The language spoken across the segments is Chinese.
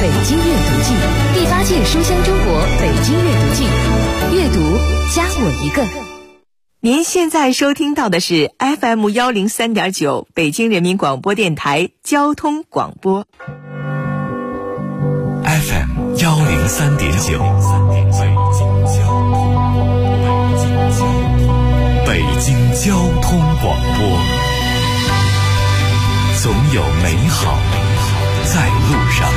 北京阅读季，第8届书香中国北京阅读季，阅读加我一个。 您现在收听到的是 FM 103.9北京人民广播电台交通广播。 FM 103.9，北京交通广播，总有美好在路上。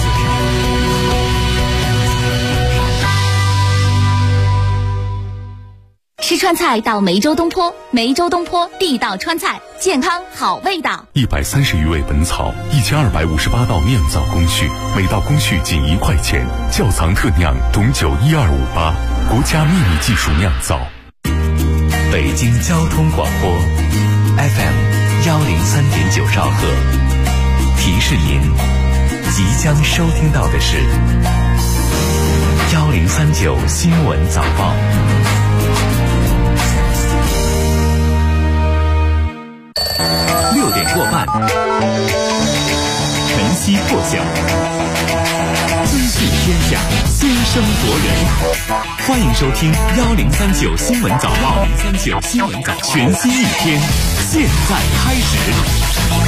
吃川菜到梅州东坡，梅州东坡地道川菜，健康好味道。 130余味本草，1258道酿造工序，每道工序仅1块钱。窖藏特酿董酒12588，国家秘密技术酿造。 北京交通广播 FM 103.9兆赫，提示您即将收听到的是1039新闻早报。6点过半，晨曦破晓，资讯天下，先声夺人。欢迎收听1039新闻早报，1039新闻早报，全新一天，现在开始。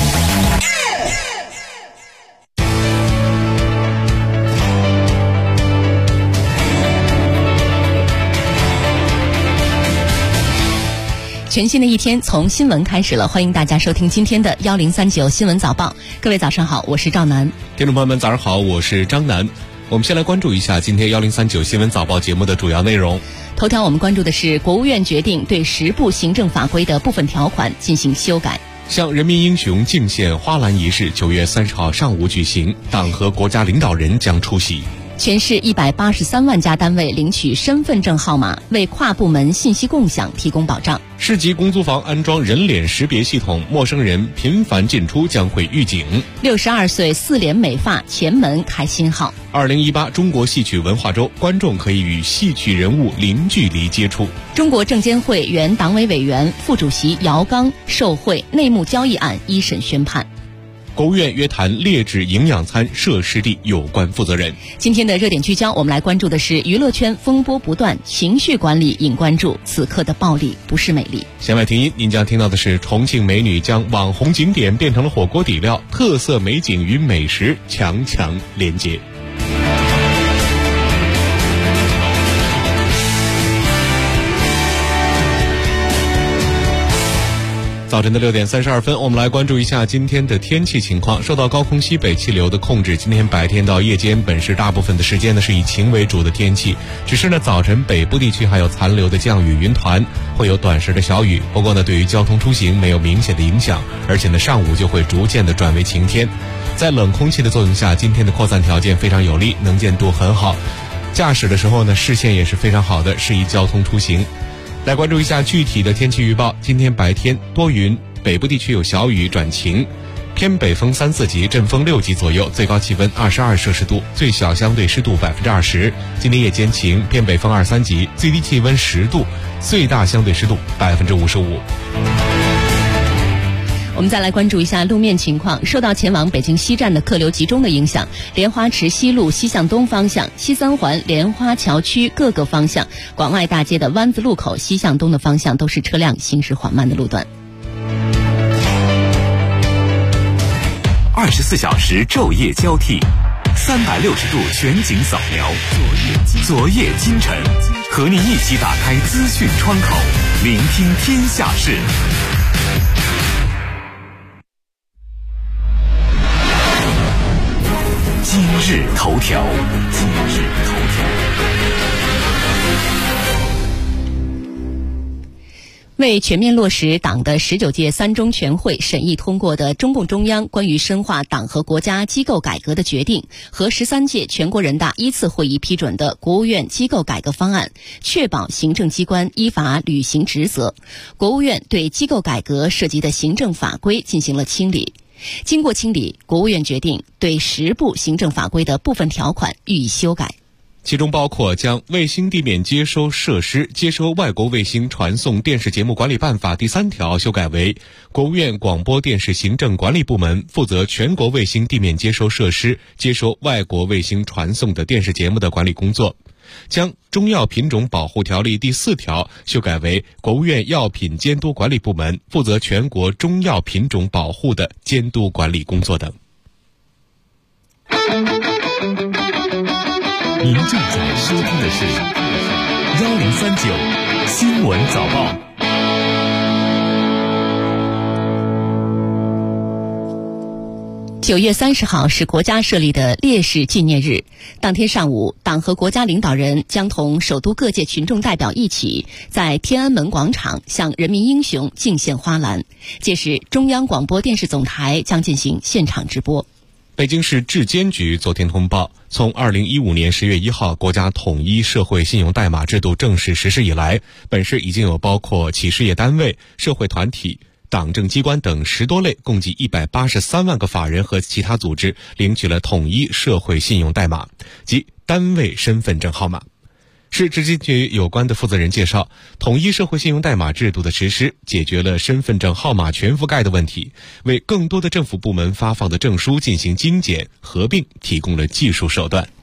全新的一天从新闻开始了，欢迎大家收听今天的1039新闻早报。各位早上好，我是赵楠。 听众朋友们早上好，我是张楠。我们先来关注一下今天1039新闻早报节目的主要内容。 头条我们关注的是国务院决定对10部行政法规的部分条款进行修改。 向人民英雄敬献花篮仪式9月30号上午举行，党和国家领导人将出席。 全市183万家单位领取身份证号码，为跨部门信息共享提供保障。 市级公租房安装人脸识别系统，陌生人频繁进出将会预警。 62岁4联美发前门开新号。 2018中国戏曲文化周，观众可以与戏曲人物零距离接触。 中国证监会原党委委员、副主席姚刚受贿内幕交易案一审宣判。 国务院约谈劣质营养餐涉湿地有关负责人。 今天的热点聚焦，我们来关注的是娱乐圈风波不断，情绪管理引关注，此刻的暴力不是美丽。 弦外听音，您将听到的是重庆美女将网红景点变成了火锅底料，特色美景与美食强连接。早晨的6点32分，我们来关注一下今天的天气情况。受到高空西北气流的控制，今天白天到夜间本市大部分的时间呢是以晴为主的天气，只是呢早晨北部地区还有残留的降雨云团，会有短时的小雨，不过呢对于交通出行没有明显的影响，而且呢上午就会逐渐的转为晴天。在冷空气的作用下，今天的扩散条件非常有利，能见度很好，驾驶的时候呢视线也是非常好的，适宜交通出行。来关注一下具体的天气预报。今天白天多云，北部地区有小雨转晴，偏北风3、4级，阵风6级左右，最高气温22摄氏度，最小相对湿度20%。今天夜间晴，偏北风2、3级，最低气温10度，最大相对湿度55%。 我们再来关注一下路面情况。受到前往北京西站的客流集中的影响，莲花池西路西向东方向、西三环莲花桥区各个方向、广外大街的湾子路口西向东的方向都是车辆行驶缓慢的路段。 24小时昼夜交替，360度全景扫描，昨夜今晨，和你一起打开资讯窗口，聆听天下事。今日头条。 为全面落实党的19届3中全会审议通过的中共中央关于深化党和国家机构改革的决定和13届全国人大1次会议批准的国务院机构改革方案，确保行政机关依法履行职责，国务院对机构改革涉及的行政法规进行了清理。经过清理，国务院决定对10部行政法规的部分条款予以修改。 其中包括将卫星地面接收设施接收外国卫星传送电视节目管理办法第3条修改为国务院广播电视行政管理部门负责全国卫星地面接收设施接收外国卫星传送的电视节目的管理工作，将中药品种保护条例第4条修改为国务院药品监督管理部门负责全国中药品种保护的监督管理工作等。 您正在收听的是1039新闻早报。 9月30号是国家设立的烈士纪念日。当天上午，党和国家领导人将同首都各界群众代表一起，在天安门广场向人民英雄敬献花篮。届时，中央广播电视总台将进行现场直播。 北京市质监局昨天通报，从2015年10月1号国家统一社会信用代码制度正式实施以来，本市已经有包括企事业单位、社会团体、党政机关等10多类共计183万个法人和其他组织领取了统一社会信用代码，即单位身份证号码。市质监局有关的负责人介绍，统一社会信用代码制度的实施解决了身份证号码全覆盖的问题，为更多的政府部门发放的证书进行精简合并提供了技术手段。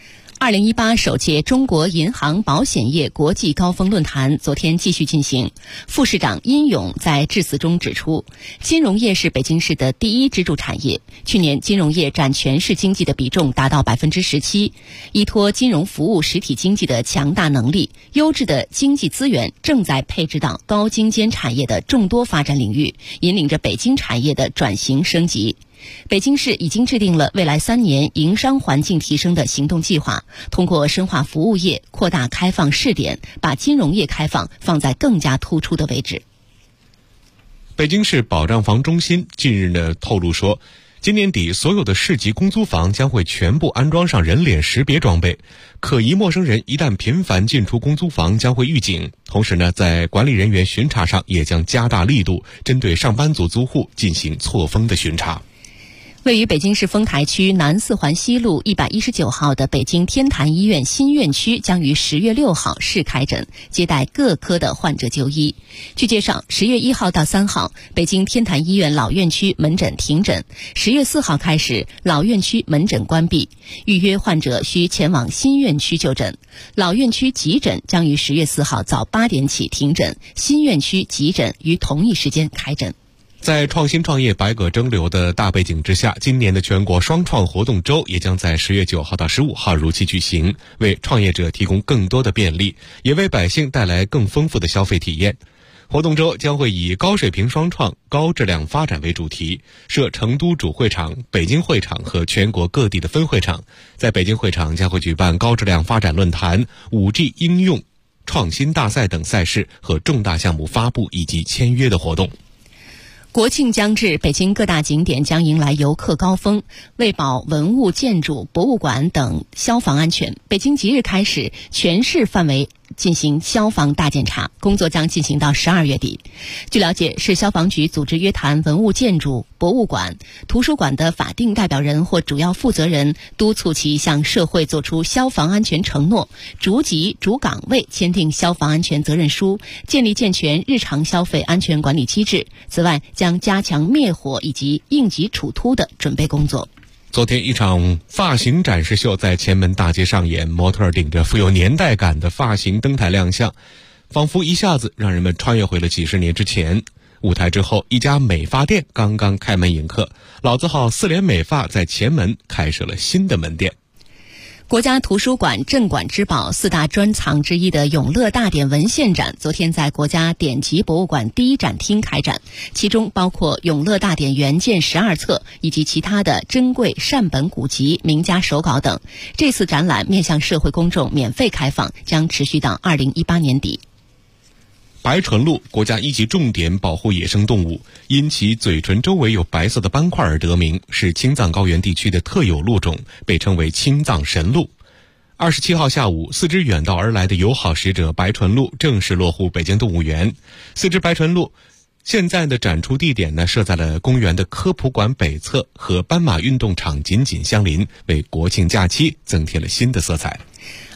2018首届中国银行保险业国际高峰论坛昨天继续进行。副市长殷勇在致辞中指出，金融业是北京市的第一支柱产业，去年金融业占全市经济的比重达到17%。依托金融服务实体经济的强大能力，优质的经济资源正在配置到高精尖产业的众多发展领域，引领着北京产业的转型升级。北京市已经制定了未来3年营商环境提升的行动计划，通过深化服务业、扩大开放试点，把金融业开放放在更加突出的位置。 北京市保障房中心近日透露说，今年底所有的市级公租房将会全部安装上人脸识别装备，可疑陌生人一旦频繁进出公租房将会预警。同时在管理人员巡查上也将加大力度，针对上班族租户进行错峰的巡查。 位于北京市丰台区南4环西路119号的北京天坛医院新院区将于10月6号试开诊，接待各科的患者就医。据介绍，10月1号到3号，北京天坛医院老院区门诊停诊；10月4号开始，老院区门诊关闭，预约患者需前往新院区就诊。老院区急诊将于10月4号早8点起停诊，新院区急诊于同一时间开诊。 在创新创业百舸争流的大背景之下，今年的全国双创活动周也将在10月9号到15号如期举行，为创业者提供更多的便利，也为百姓带来更丰富的消费体验。活动周将会以高水平双创、高质量发展为主题，设成都主会场、北京会场和全国各地的分会场。在北京会场将会举办高质量发展论坛、5G 应用创新大赛等赛事和重大项目发布以及签约的活动。 国庆将至，北京各大景点将迎来游客高峰。为保文物、建筑、博物馆等消防安全，北京即日开始全市范围进行消防大检查，工作将进行到12月底。据了解，市消防局组织约谈文物建筑、博物馆、图书馆的法定代表人或主要负责人，督促其向社会作出消防安全承诺，逐级逐岗位签订消防安全责任书，建立健全日常消费安全管理机制。此外，将加强灭火以及应急处突的准备工作。 昨天一场发型展示秀在前门大街上演，模特顶着富有年代感的发型登台亮相，仿佛一下子让人们穿越回了几十年之前。舞台之后，一家美发店刚刚开门迎客，老字号4联美发在前门开设了新的门店。 国家图书馆镇馆之宝4大专藏之一的永乐大典文献展昨天在国家典籍博物馆第一展厅开展，其中包括永乐大典原件12册以及其他的珍贵善本古籍、名家手稿等。这次展览面向社会公众免费开放，将持续到2018年底。 白唇鹿，国家1级重点保护野生动物，因其嘴唇周围有白色的斑块而得名，是青藏高原地区的特有鹿种，被称为青藏神鹿。27号下午，4只远道而来的友好使者白唇鹿正式落户北京动物园。4只白唇鹿现在的展出地点设在了公园的科普馆北侧，和斑马运动场紧紧相邻，为国庆假期增添了新的色彩。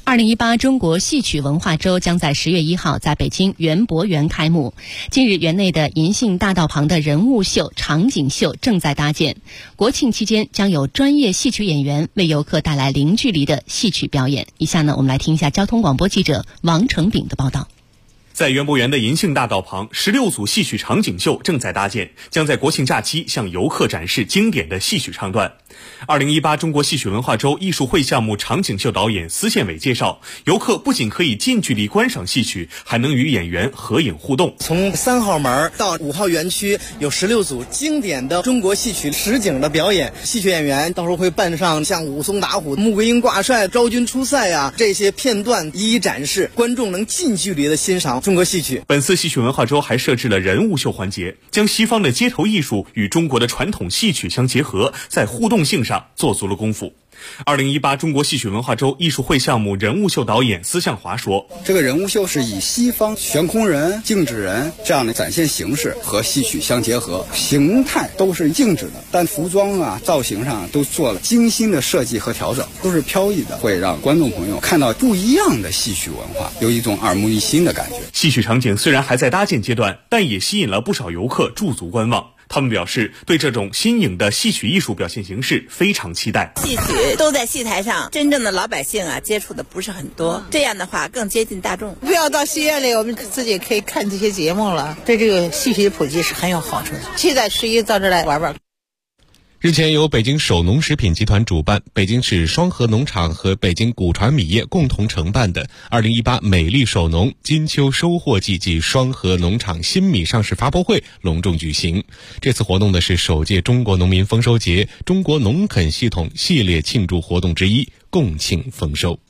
2018中国戏曲文化周将在10月1号在北京园博园开幕。近日，园内的银杏大道旁的人物秀、场景秀正在搭建。国庆期间将有专业戏曲演员为游客带来零距离的戏曲表演。以下呢，我们来听一下交通广播记者王成炳的报道。 在园博园的银杏大道旁，16组戏曲场景秀正在搭建，将在国庆假期向游客展示经典的戏曲唱段。2018中国戏曲文化周艺术会项目场景秀导演司宪伟介绍，游客不仅可以近距离观赏戏曲，还能与演员合影互动。 从3号门到5号园区有16组经典的中国戏曲实景的表演，戏曲演员到时候会扮上像武松打虎、穆桂英挂帅、昭君出塞啊这些片段一一展示，观众能近距离的欣赏中国戏曲。 本次戏曲文化周还设置了人物秀环节，将西方的街头艺术与中国的传统戏曲相结合，在互动性上做足了功夫。2018中国戏曲文化周艺术会项目人物秀导演司向华说， 这个人物秀是以西方悬空人、静止人这样的展现形式和戏曲相结合，形态都是静止的，但服装啊、造型上都做了精心的设计和调整，都是飘逸的，会让观众朋友看到不一样的戏曲文化，有一种耳目一新的感觉。 戏曲场景虽然还在搭建阶段，但也吸引了不少游客驻足观望。他们表示对这种新颖的戏曲艺术表现形式非常期待。 戏曲都在戏台上，真正的老百姓啊接触的不是很多，这样的话更接近大众。 不要到戏院里，我们自己可以看这些节目了，对这个戏曲普及是很有好处的。期待11到这儿来玩玩。 日前，由北京首农食品集团主办，北京市双河农场和北京古传米业共同承办的2018美丽首农金秋收获季暨双河农场新米上市发布会隆重举行。这次活动呢是首届中国农民丰收节中国农垦系统系列庆祝活动之一，共庆丰收。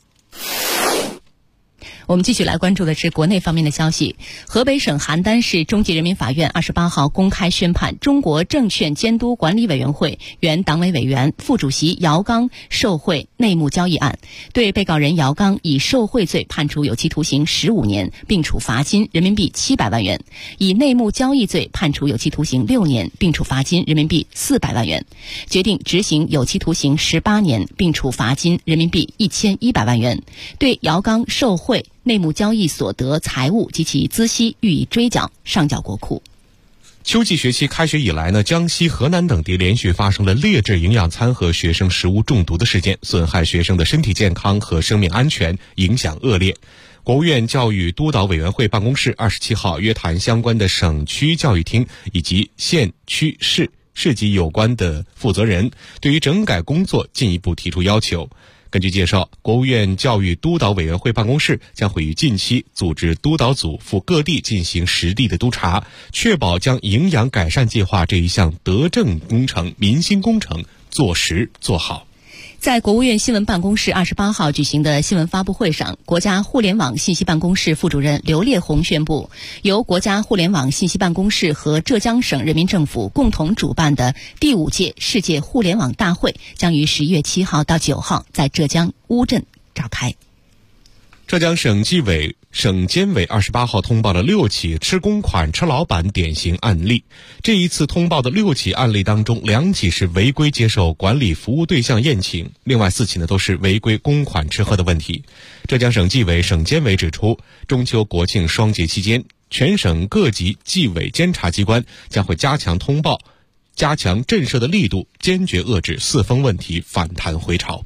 我们继续来关注的是国内方面的消息。河北省邯郸市中级人民法院28号公开宣判中国证券监督管理委员会原党委委员、副主席姚刚受贿内幕交易案，对被告人姚刚以受贿罪判处有期徒刑15年，并处罚金人民币700万元；以内幕交易罪判处有期徒刑6年，并处罚金人民币400万元。决定执行有期徒刑18年，并处罚金人民币1100万元。对姚刚受贿内幕交易所得财物及其孳息予以追缴，上缴国库。 秋季学期开学以来呢，江西、河南等地连续发生了劣质营养餐和学生食物中毒的事件，损害学生的身体健康和生命安全，影响恶劣。国务院教育督导委员会办公室27号约谈相关的省区教育厅以及县区市级有关的负责人，对于整改工作进一步提出要求。根据介绍，国务院教育督导委员会办公室将会于近期组织督导组赴各地进行实地的督查，确保将营养改善计划这一项德政工程、民心工程做实做好。 在国务院新闻办公室28号举行的新闻发布会上，国家互联网信息办公室副主任刘烈宏宣布，由国家互联网信息办公室和浙江省人民政府共同主办的第5届世界互联网大会将于11月7号到9号在浙江乌镇召开。 浙江省监委28号通报了6起吃公款吃老板典型案例。这一次通报的6起案例当中，2起是违规接受管理服务对象宴请，另外4起呢都是违规公款吃喝的问题。浙江省纪委、省监委指出，中秋国庆双节期间，全省各级纪委监察机关将会加强通报、加强震慑的力度，坚决遏制四风问题反弹回潮。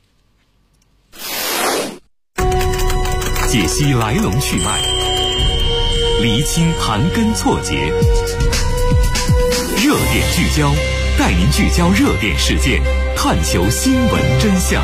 解析来龙去脉，厘清盘根错节，热点聚焦，带您聚焦热点事件，探求新闻真相。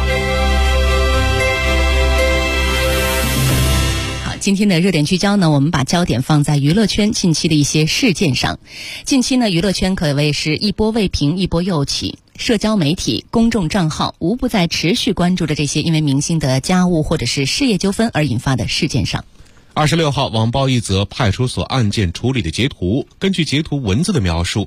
好，今天的热点聚焦呢，我们把焦点放在娱乐圈近期的一些事件上。近期呢，娱乐圈可谓是一波未平一波又起。社交媒体、公众账号无不在持续关注着这些因为明星的家务或者是事业纠纷而引发的事件上。26号网曝一则派出所案件处理的截图，根据截图文字的描述，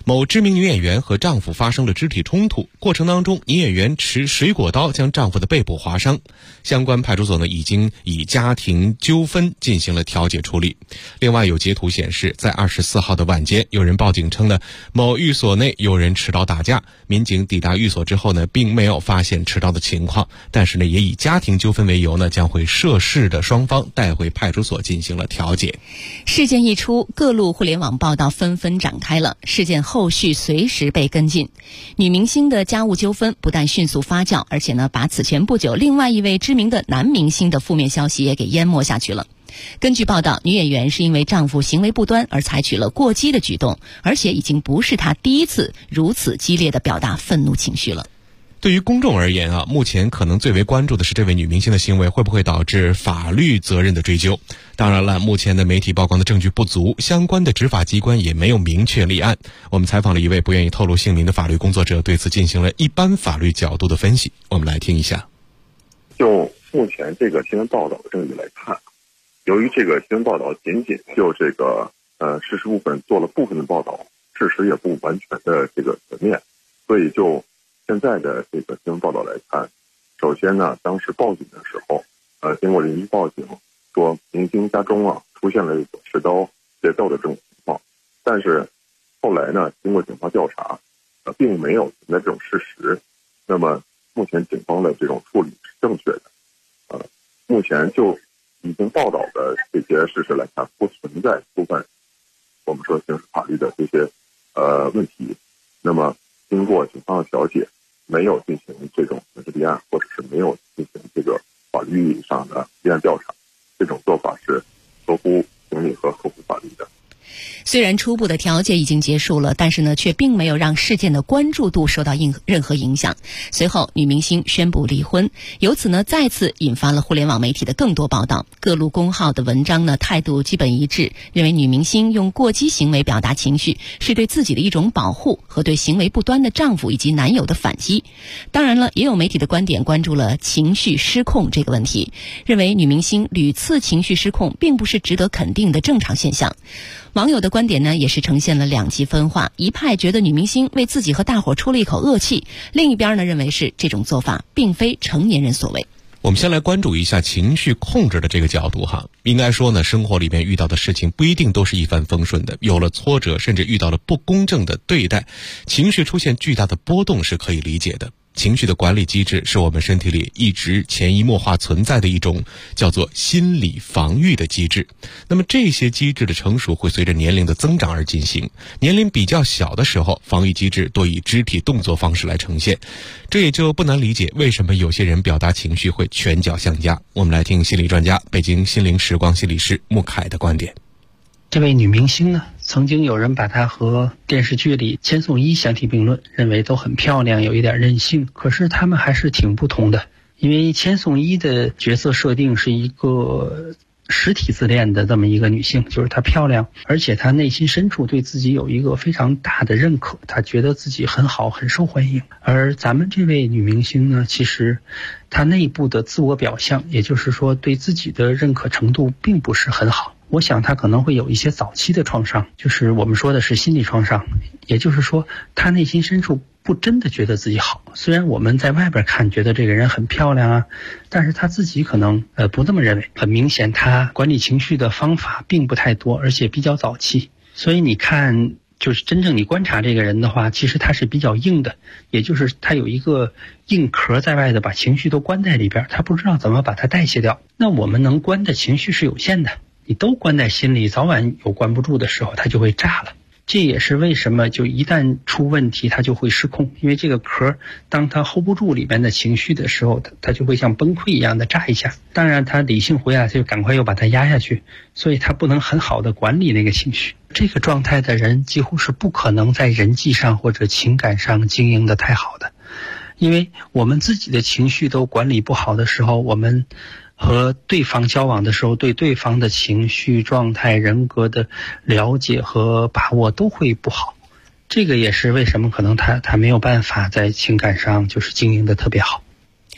某知名女演员和丈夫发生了肢体冲突，过程当中，女演员持水果刀将丈夫的背部划伤。相关派出所呢已经以家庭纠纷进行了调解处理。另外有截图显示，在24号的晚间，有人报警称呢，某寓所内有人持刀打架。民警抵达寓所之后呢，并没有发现持刀的情况，但是呢，也以家庭纠纷为由呢，将会涉事的双方带回派出所进行了调解。 事件一出，各路互联网报道纷纷展开了，事件后续随时被跟进。女明星的家务纠纷不但迅速发酵，而且呢，把此前不久另外一位知名的男明星的负面消息也给淹没下去了。根据报道，女演员是因为丈夫行为不端而采取了过激的举动，而且已经不是她第一次如此激烈的表达愤怒情绪了。 对于公众而言啊，目前可能最为关注的是这位女明星的行为会不会导致法律责任的追究。当然了，目前的媒体曝光的证据不足，相关的执法机关也没有明确立案。我们采访了一位不愿意透露姓名的法律工作者，对此进行了一般法律角度的分析。我们来听一下。 就目前这个新闻报道的证据来看，由于这个新闻报道仅就这个事实部分做了部分的报道，事实也不完全的这个全面，所以就现在的这个新闻报道来看，首先呢，当时报警的时候，经过邻居报警说明星家中出现了一个持刀械斗的这种情况，但是后来呢，经过警方调查，并没有存在这种事实。那么目前警方的这种处理是正确的，目前就已经报道的这些事实来看，不存在触犯我们说刑事法律的这些问题。那么经过警方的调解，没有进行这种刑事立案，或者是没有进行这个法律意义上的立案调查，这种做法是合乎情理和合乎法律的。 虽然初步的调解已经结束了，但是呢，却并没有让事件的关注度受到任何影响。随后，女明星宣布离婚，由此呢，再次引发了互联网媒体的更多报道。各路公号的文章呢，态度基本一致，认为女明星用过激行为表达情绪，是对自己的一种保护和对行为不端的丈夫以及男友的反击。当然了，也有媒体的观点关注了情绪失控这个问题，认为女明星屡次情绪失控，并不是值得肯定的正常现象。网友的观点呢，也是呈现了两极分化，一派觉得女明星为自己和大伙出了一口恶气，另一边呢认为是这种做法并非成年人所为。 我们先来关注一下情绪控制的这个角度哈。应该说呢，生活里面遇到的事情不一定都是一帆风顺的，有了挫折，甚至遇到了不公正的对待，情绪出现巨大的波动是可以理解的。情绪的管理机制是我们身体里一直潜移默化存在的一种叫做心理防御的机制。那么这些机制的成熟会随着年龄的增长而进行，年龄比较小的时候，防御机制多以肢体动作方式来呈现，这也就不难理解为什么有些人表达情绪会拳脚相加。我们来听心理专家、北京心灵时光心理师穆凯的观点。 这位女明星呢，曾经有人把她和电视剧里千颂伊相提并论，认为都很漂亮，有一点任性。可是她们还是挺不同的，因为千颂伊的角色设定是一个实体自恋的这么一个女性，就是她漂亮，而且她内心深处对自己有一个非常大的认可，她觉得自己很好，很受欢迎。而咱们这位女明星呢，其实她内部的自我表象，也就是说对自己的认可程度并不是很好。我想她可能会有一些早期的创伤，就是我们说的是心理创伤，也就是说她内心深处不真的觉得自己好。虽然我们在外边看觉得这个人很漂亮啊，但是她自己可能不这么认为。很明显她管理情绪的方法并不太多，而且比较早期。所以你看，就是真正你观察这个人的话，其实他是比较硬的，也就是他有一个硬壳在外的，把情绪都关在里边，他不知道怎么把它代谢掉。那我们能关的情绪是有限的，你都关在心里，早晚有关不住的时候，它就会炸了。这也是为什么就一旦出问题，它就会失控，因为这个壳当它 hold 不住里面的情绪的时候，它就会像崩溃一样的炸一下。当然它理性回来，它就赶快又把它压下去，所以它不能很好的管理那个情绪。这个状态的人几乎是不可能在人际上或者情感上经营的太好的，因为我们自己的情绪都管理不好的时候，我们和对方交往的时候，对对方的情绪状态、人格的了解和把握都会不好。这个也是为什么可能他没有办法在情感上就是经营的特别好。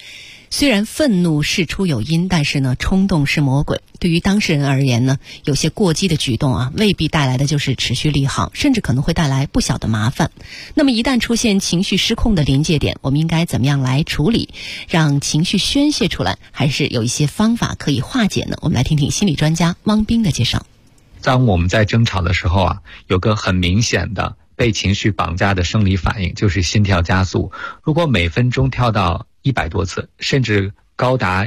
虽然愤怒事出有因，但是呢，冲动是魔鬼。对于当事人而言呢，有些过激的举动啊，未必带来的就是持续利好，甚至可能会带来不小的麻烦。那么一旦出现情绪失控的临界点，我们应该怎么样来处理，让情绪宣泄出来？还是有一些方法可以化解呢？我们来听听心理专家汪斌的介绍。 当我们在争吵的时候啊，有个很明显的被情绪绑架的生理反应，就是心跳加速。如果每分钟跳到100多次，甚至高达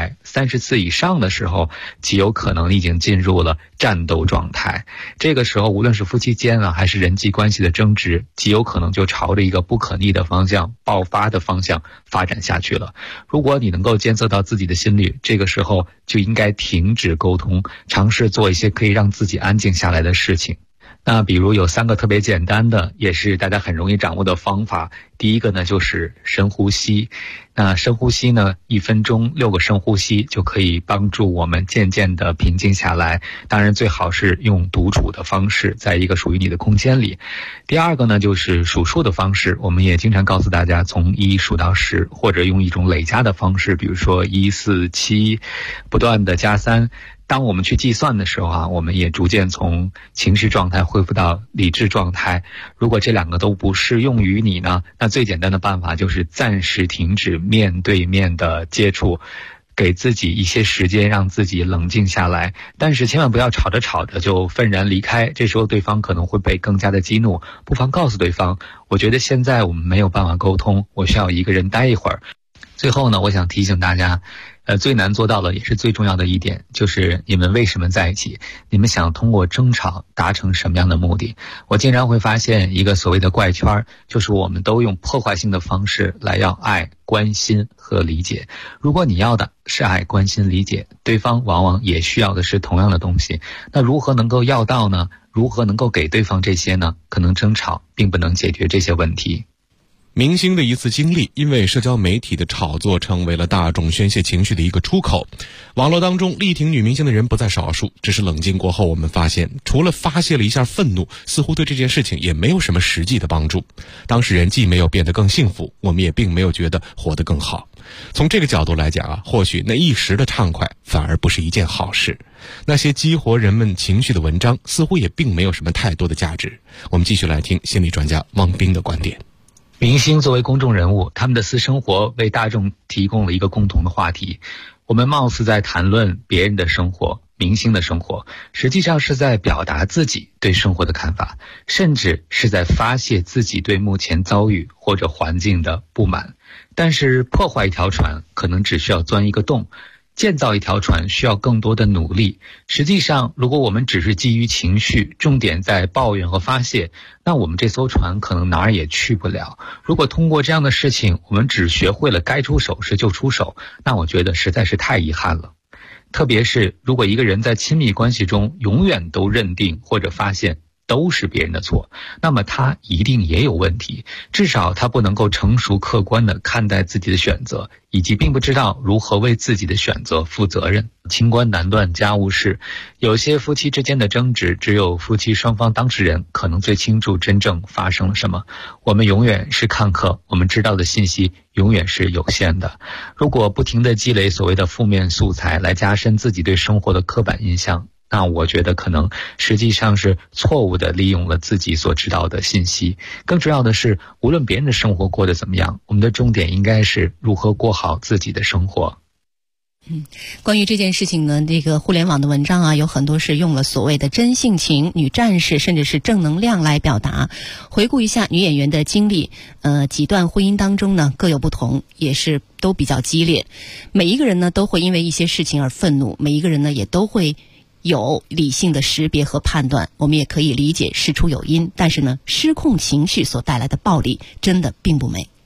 130次以上的时候，极有可能已经进入了战斗状态。这个时候，无论是夫妻间啊，还是人际关系的争执，极有可能就朝着一个不可逆的方向、爆发的方向发展下去了。如果你能够监测到自己的心率，这个时候就应该停止沟通，尝试做一些可以让自己安静下来的事情。那比如有3个特别简单的，也是大家很容易掌握的方法。第一个呢，就是深呼吸。那深呼吸呢，1分钟6个深呼吸就可以帮助我们渐渐的平静下来。当然最好是用独处的方式，在一个属于你的空间里。第二个呢，就是数数的方式。我们也经常告诉大家从1数到10，或者用一种累加的方式，比如说1、4、7，不断的加3。当我们去计算的时候啊，我们也逐渐从情绪状态恢复到理智状态。如果这2个都不适用于你呢，那最简单的办法就是暂时停止面对面的接触，给自己一些时间让自己冷静下来。但是千万不要吵着吵着就愤然离开，这时候对方可能会被更加的激怒。不妨告诉对方，我觉得现在我们没有办法沟通，我需要一个人待一会儿。最后呢，我想提醒大家，最难做到的也是最重要的一点，就是你们为什么在一起？你们想通过争吵达成什么样的目的？我经常会发现一个所谓的怪圈，就是我们都用破坏性的方式来要爱、关心和理解。如果你要的是爱、关心、理解，对方往往也需要的是同样的东西。那如何能够要到呢？如何能够给对方这些呢？可能争吵并不能解决这些问题。 明星的一次经历，因为社交媒体的炒作成为了大众宣泄情绪的一个出口。网络当中力挺女明星的人不在少数，只是冷静过后，我们发现除了发泄了一下愤怒，似乎对这件事情也没有什么实际的帮助。当事人既没有变得更幸福，我们也并没有觉得活得更好。从这个角度来讲啊，或许那一时的畅快反而不是一件好事。那些激活人们情绪的文章似乎也并没有什么太多的价值。我们继续来听心理专家汪斌的观点。 明星作为公众人物，他们的私生活为大众提供了一个共同的话题。我们貌似在谈论别人的生活，明星的生活，实际上是在表达自己对生活的看法，甚至是在发泄自己对目前遭遇或者环境的不满。但是破坏一条船可能只需要钻一个洞，建造一条船需要更多的努力。实际上，如果我们只是基于情绪，重点在抱怨和发泄，那我们这艘船可能哪儿也去不了。如果通过这样的事情，我们只学会了该出手时就出手，那我觉得实在是太遗憾了。特别是如果一个人在亲密关系中永远都认定或者发现都是别人的错，那么他一定也有问题，至少他不能够成熟客观地看待自己的选择，以及并不知道如何为自己的选择负责任。清官难断家务事，有些夫妻之间的争执，只有夫妻双方当事人可能最清楚真正发生了什么。我们永远是看客，我们知道的信息永远是有限的。如果不停地积累所谓的负面素材来加深自己对生活的刻板印象，那我觉得可能实际上是错误地利用了自己所知道的信息。更重要的是，无论别人的生活过得怎么样，我们的重点应该是如何过好自己的生活。 关于这件事情呢，这个互联网的文章啊，有很多是用了所谓的真性情、女战士，甚至是正能量来表达。回顾一下女演员的经历，几段婚姻当中呢各有不同，也是都比较激烈。每一个人呢都会因为一些事情而愤怒，每一个人呢也都会有理性的识别和判断。我们也可以理解事出有因，但是呢，失控情绪所带来的暴力真的并不美。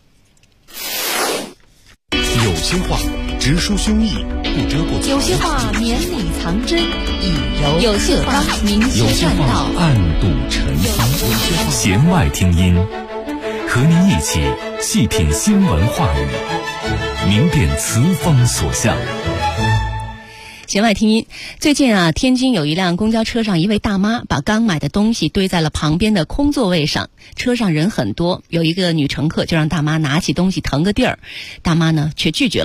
有些话直抒胸臆，不遮过； 有些话绵里藏针，以柔有些话明有些话暗度陈仓。弦外听音，和您一起细品新闻话语，明辨词风所向。 弦外听音，最近啊，天津有一辆公交车上，一位大妈把刚买的东西堆在了旁边的空座位上，车上人很多，有一个女乘客就让大妈拿起东西腾个地儿，大妈呢却拒绝了。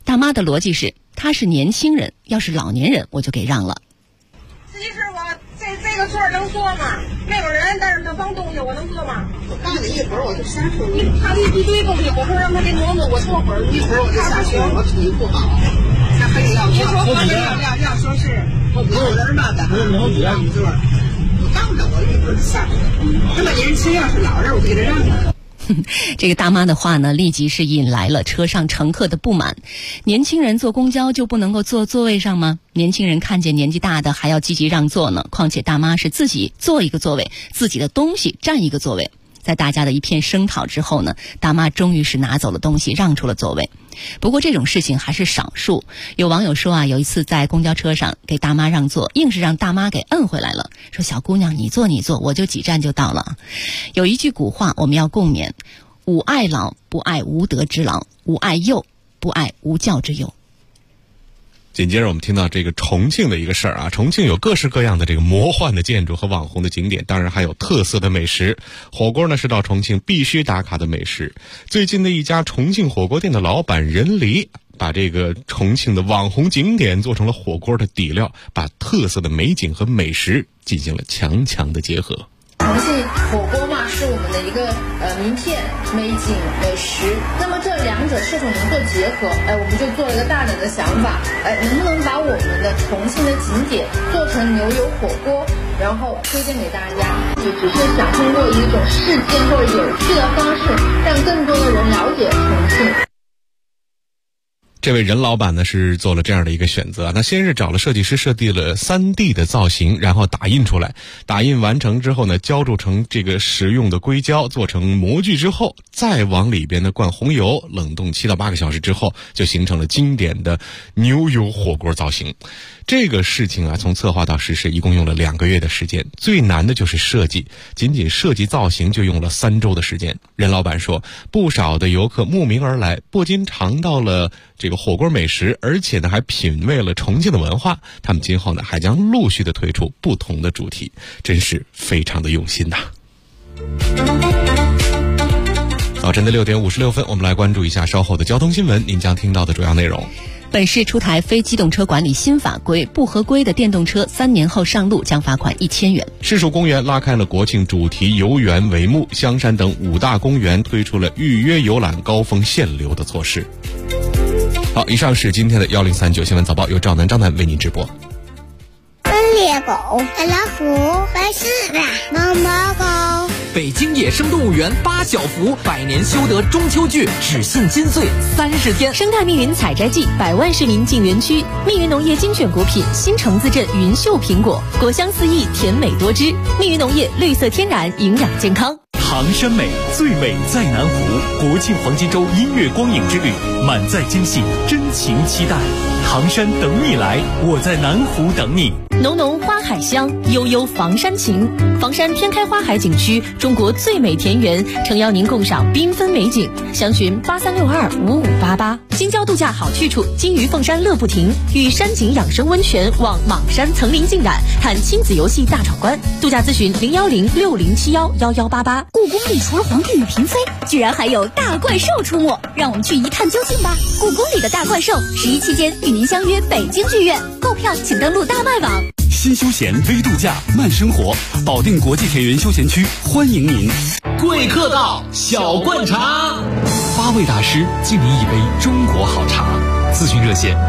大妈的逻辑是，他是年轻人，要是老年人我就给让了。 司机师傅，这个座能坐吗？没有人，但是那帮东西我能坐吗？我告诉你，一会儿我就下车。他一堆东西，我说让他给挪挪，我坐会儿，一会儿我就下去。我脾气不好，那非得要坐。要说是有人嘛的，我不让你坐。我当着我一会儿就下去。这么年轻，要是老人，我就给他让了。 这个大妈的话呢，立即是引来了车上乘客的不满。年轻人坐公交就不能够坐座位上吗？年轻人看见年纪大的还要积极让座呢，况且大妈是自己坐一个座位，自己的东西占一个座位。在大家的一片声讨之后呢，大妈终于是拿走了东西，让出了座位。不过这种事情还是少数。有网友说啊，有一次在公交车上给大妈让座，硬是让大妈给摁回来了，说小姑娘你坐，我就几站就到了。有一句古话我们要共勉：吾爱老，不爱无德之老；吾爱幼，不爱无教之幼。 紧接着我们听到这个重庆的一个事儿啊，重庆有各式各样的这个魔幻的建筑和网红的景点，当然还有特色的美食。火锅呢是到重庆必须打卡的美食。最近的一家重庆火锅店的老板任黎，把这个重庆的网红景点做成了火锅的底料，把特色的美景和美食进行了强强的结合。 重庆火锅嘛，是我们的一个名片、美景、美食。那么这两者是否能够结合？我们就做了一个大胆的想法，能不能把我们的重庆的景点做成牛油火锅，然后推荐给大家？也只是想通过一种事件或者有趣的方式，让更多的人了解重庆。 这位任老板呢是做了这样的一个选择，那先是找了设计师设计了 3D 的造型，然后打印出来，打印完成之后呢，浇筑成这个实用的硅胶，做成模具之后，再往里边呢灌红油，冷冻7到8个小时之后，就形成了经典的牛油火锅造型。这个事情啊，从策划到实施一共用了2个月的时间，最难的就是设计，仅仅设计造型就用了3周的时间。任老板说，不少的游客慕名而来，不仅尝到了这个火锅美食，而且呢还品味了重庆的文化。他们今后呢还将陆续的推出不同的主题，真是非常的用心呐。早晨的6点56分，我们来关注一下稍后的交通新闻，您将听到的主要内容。 本市出台非机动车管理新法规，不合规的电动车3年后上路将罚款1000元。 市属公园拉开了国庆主题游园帷幕，香山等5大公园推出了预约游览高峰限流的措施。好，以上是今天的1039新闻早报，由赵楠为您直播。 猎狗、老虎、白狮子、毛毛狗。 北京野生动物园8小福100年修得中秋剧，只信金穗30天。 生态密云采摘季，100万市民进园区。密云农业精选果品新城自镇云秀苹果，果香四溢，甜美多汁。密云农业绿色天然，营养健康。 杭山美，最美在南湖。国庆黄金周音乐光影之旅，满载惊喜，真情期待。杭山等你来，我在南湖等你。 浓浓花海香，悠悠房山情。房山天开花海景区，中国最美田园，诚邀您共赏缤纷美景。详询83625588。京郊度假好去处，金鱼凤山乐不停，与山景养生温泉望莽山层林尽染，看亲子游戏大闯关。度假咨询01060711188。 故宫里除了皇帝与嫔妃，居然还有大怪兽出没，让我们去一探究竟吧。故宫里的大怪兽，11期间与您相约北京剧院，购票请登录大麦网。 新休闲微度假慢生活，保定国际田园休闲区欢迎您。 贵客到，小罐茶 ，8位大师敬您一杯中国好茶。咨询热线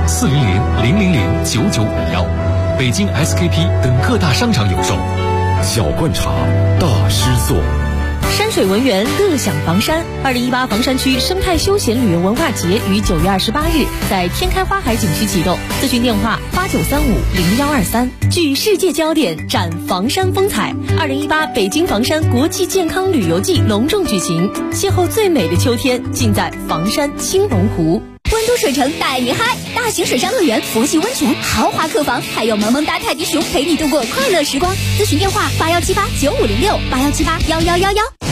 400-000-9951，北京 SKP 等各大商场有售。小罐茶，大师做。 山水文园，乐享房山。2018房山区生态休闲旅游文化节于9月28日在天开花海景区启动，咨询电话89350123。聚世界焦点，展房山风采。2018北京房山国际健康旅游季隆重举行，邂逅最美的秋天，尽在房山青龙湖。 温都水城带你嗨，大型水上乐园、佛系温泉、豪华客房，还有萌萌哒泰迪熊陪你度过快乐时光。咨询电话81789506，81781111。